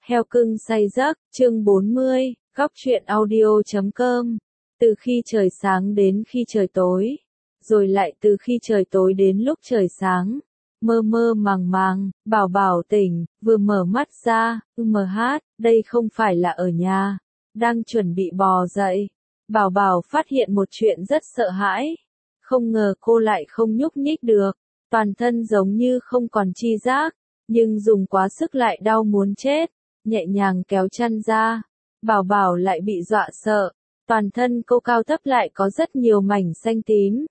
Heo cưng say giấc, chương 40, góc truyện audio.com. Từ khi trời sáng đến khi trời tối, rồi lại từ khi trời tối đến lúc trời sáng. Mơ mơ màng màng, Bảo Bảo tỉnh, vừa mở mắt ra, đây không phải là ở nhà. Đang chuẩn bị bò dậy. Bảo Bảo phát hiện một chuyện rất sợ hãi. Không ngờ cô lại không nhúc nhích được. Toàn thân giống như không còn chi giác, nhưng dùng quá sức lại đau muốn chết. Nhẹ nhàng kéo chăn ra. Bảo Bảo lại bị dọa sợ. Toàn thân cô cao thấp lại có rất nhiều mảnh xanh tím.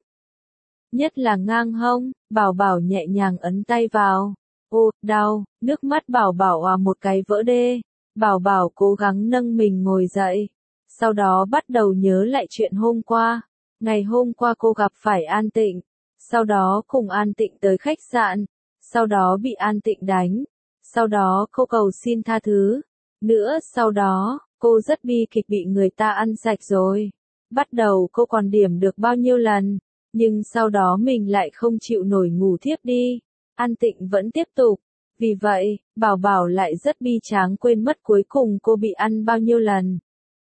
Nhất là ngang hông, Bảo Bảo nhẹ nhàng ấn tay vào. Ô, đau, nước mắt Bảo Bảo một cái vỡ đê. Bảo Bảo cố gắng nâng mình ngồi dậy. Sau đó bắt đầu nhớ lại chuyện hôm qua. Ngày hôm qua cô gặp phải An Tịnh. Sau đó cùng An Tịnh tới khách sạn. Sau đó bị An Tịnh đánh. Sau đó cô cầu xin tha thứ. Nữa sau đó, cô rất bi kịch bị người ta ăn sạch rồi. Bắt đầu cô còn điểm được bao nhiêu lần. Nhưng sau đó mình lại không chịu nổi ngủ thiếp đi. An Tịnh vẫn tiếp tục. Vì vậy, Bảo Bảo lại rất bi tráng quên mất cuối cùng cô bị ăn bao nhiêu lần.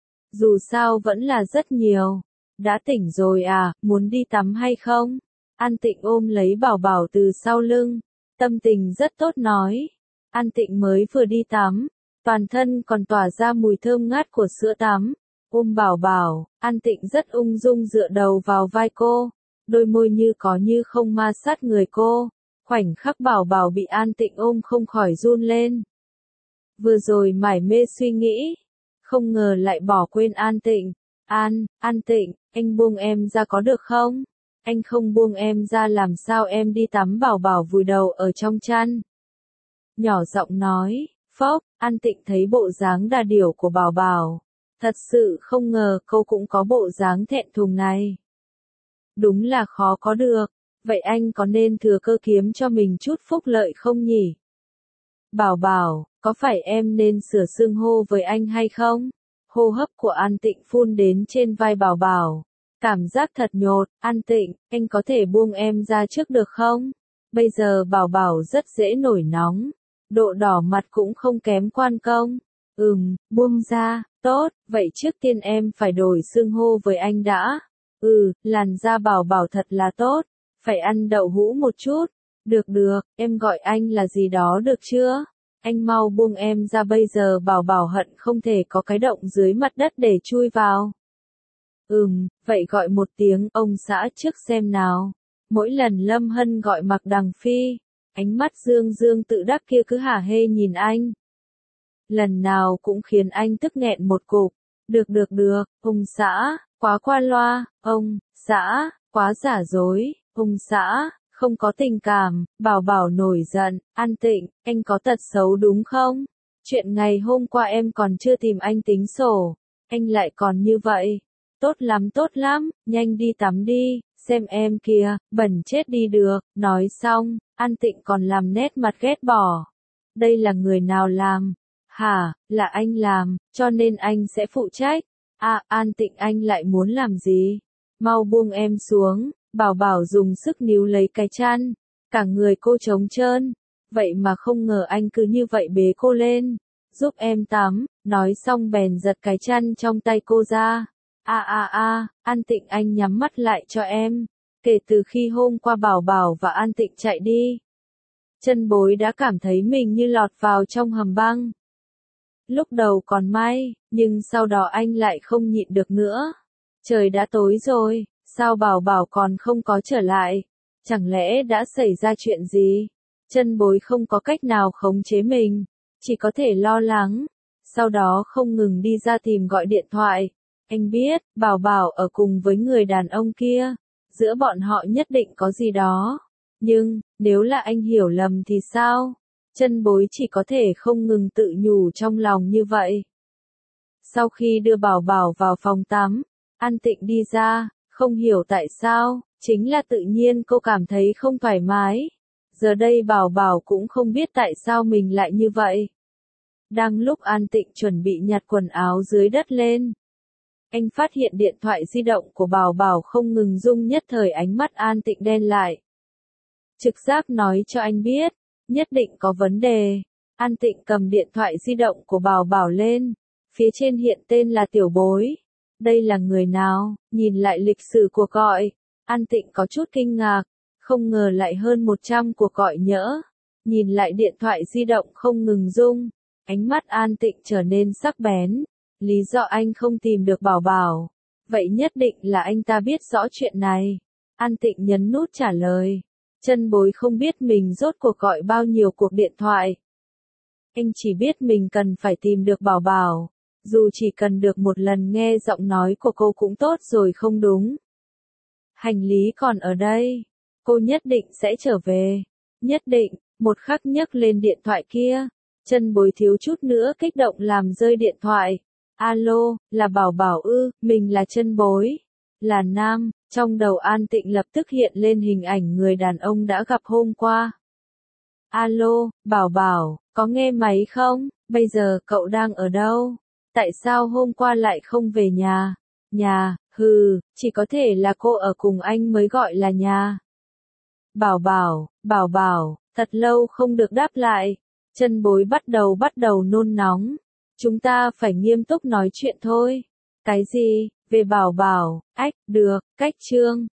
Dù sao vẫn là rất nhiều. Đã tỉnh rồi à, muốn đi tắm hay không? An Tịnh ôm lấy Bảo Bảo từ sau lưng. Tâm tình rất tốt nói. An Tịnh mới vừa đi tắm. Toàn thân còn tỏa ra mùi thơm ngát của sữa tắm. Ôm Bảo Bảo, An Tịnh rất ung dung dựa đầu vào vai cô. Đôi môi như có như không ma sát người cô. Khoảnh khắc Bảo Bảo bị An Tịnh ôm không khỏi run lên. Vừa rồi mải mê suy nghĩ. Không ngờ lại bỏ quên An Tịnh. An Tịnh, anh buông em ra có được không? Anh không buông em ra làm sao em đi tắm? Bảo Bảo vùi đầu ở trong chăn. Nhỏ giọng nói, phốc, An Tịnh thấy bộ dáng đà điểu của Bảo Bảo. Thật sự không ngờ cô cũng có bộ dáng thẹn thùng này. Đúng là khó có được, vậy anh có nên thừa cơ kiếm cho mình chút phúc lợi không nhỉ? Bảo Bảo, có phải em nên sửa xưng hô với anh hay không? Hô hấp của An Tịnh phun đến trên vai Bảo Bảo. Cảm giác thật nhột, An Tịnh, anh có thể buông em ra trước được không? Bây giờ Bảo Bảo rất dễ nổi nóng. Độ đỏ mặt cũng không kém Quan Công. Buông ra, tốt, vậy trước tiên em phải đổi xưng hô với anh đã. Làn da Bảo Bảo thật là tốt, phải ăn đậu hũ một chút. Được, em gọi anh là gì đó được chưa? Anh mau buông em ra bây giờ. Bảo Bảo hận không thể có cái động dưới mặt đất để chui vào. Vậy gọi một tiếng ông xã trước xem nào. Mỗi lần Lâm Hân gọi Mạc Đằng Phi, ánh mắt Dương Dương tự đắc kia cứ hả hê nhìn anh. Lần nào cũng khiến anh tức nghẹn một cục. Được, ông xã, quá qua loa, ông xã, quá giả dối, ông xã, không có tình cảm. Bảo Bảo nổi giận, An Tịnh, anh có tật xấu đúng không? Chuyện ngày hôm qua em còn chưa tìm anh tính sổ, anh lại còn như vậy. Tốt lắm, nhanh đi tắm đi, xem em kìa, bẩn chết đi được. Nói xong, An Tịnh còn làm nét mặt ghét bỏ. Đây là người nào làm? Hả, là anh làm, cho nên anh sẽ phụ trách. An Tịnh anh lại muốn làm gì? Mau buông em xuống. Bảo Bảo dùng sức níu lấy cái chăn. Cả người cô trống trơn. Vậy mà không ngờ anh cứ như vậy bế cô lên. Giúp em tắm. Nói xong bèn giật cái chăn trong tay cô ra. An Tịnh anh nhắm mắt lại cho em. Kể từ khi hôm qua Bảo Bảo và An Tịnh chạy đi, Chân Bối đã cảm thấy mình như lọt vào trong hầm băng. Lúc đầu còn may, nhưng sau đó anh lại không nhịn được nữa. Trời đã tối rồi, sao Bảo Bảo còn không có trở lại? Chẳng lẽ đã xảy ra chuyện gì? Chân Bối không có cách nào khống chế mình, chỉ có thể lo lắng. Sau đó không ngừng đi ra tìm gọi điện thoại. Anh biết, Bảo Bảo ở cùng với người đàn ông kia. Giữa bọn họ nhất định có gì đó. Nhưng, nếu là anh hiểu lầm thì sao? Chân Bối chỉ có thể không ngừng tự nhủ trong lòng như vậy. Sau khi đưa Bảo Bảo vào phòng tắm, An Tịnh đi ra, không hiểu tại sao, chính là tự nhiên cô cảm thấy không thoải mái. Giờ đây Bảo Bảo cũng không biết tại sao mình lại như vậy. Đang lúc An Tịnh chuẩn bị nhặt quần áo dưới đất lên, anh phát hiện điện thoại di động của Bảo Bảo không ngừng rung, nhất thời ánh mắt An Tịnh đen lại. Trực giác nói cho anh biết, nhất định có vấn đề. An Tịnh cầm điện thoại di động của Bảo Bảo lên. Phía trên hiện tên là Tiểu Bối. Đây là người nào? Nhìn lại lịch sử cuộc gọi. An Tịnh có chút kinh ngạc. Không ngờ lại hơn 100 cuộc gọi nhỡ. Nhìn lại điện thoại di động không ngừng rung. Ánh mắt An Tịnh trở nên sắc bén. Lý do anh không tìm được Bảo Bảo. Vậy nhất định là anh ta biết rõ chuyện này. An Tịnh nhấn nút trả lời. Chân Bối không biết mình rốt cuộc gọi bao nhiêu cuộc điện thoại. Anh chỉ biết mình cần phải tìm được Bảo Bảo. Dù chỉ cần được một lần nghe giọng nói của cô cũng tốt rồi không đúng. Hành lý còn ở đây. Cô nhất định sẽ trở về. Nhất định, một khắc nhấc lên điện thoại kia. Chân Bối thiếu chút nữa kích động làm rơi điện thoại. Alo, là Bảo Bảo ư, mình là Chân Bối. Là nam, trong đầu An Tịnh lập tức hiện lên hình ảnh người đàn ông đã gặp hôm qua. Alo, Bảo Bảo, có nghe máy không? Bây giờ cậu đang ở đâu? Tại sao hôm qua lại không về nhà? Nhà, chỉ có thể là cô ở cùng anh mới gọi là nhà. Bảo Bảo, thật lâu không được đáp lại. Chân Bối bắt đầu nôn nóng. Chúng ta phải nghiêm túc nói chuyện thôi. Cái gì? Về Bảo Bảo, được, cách chương.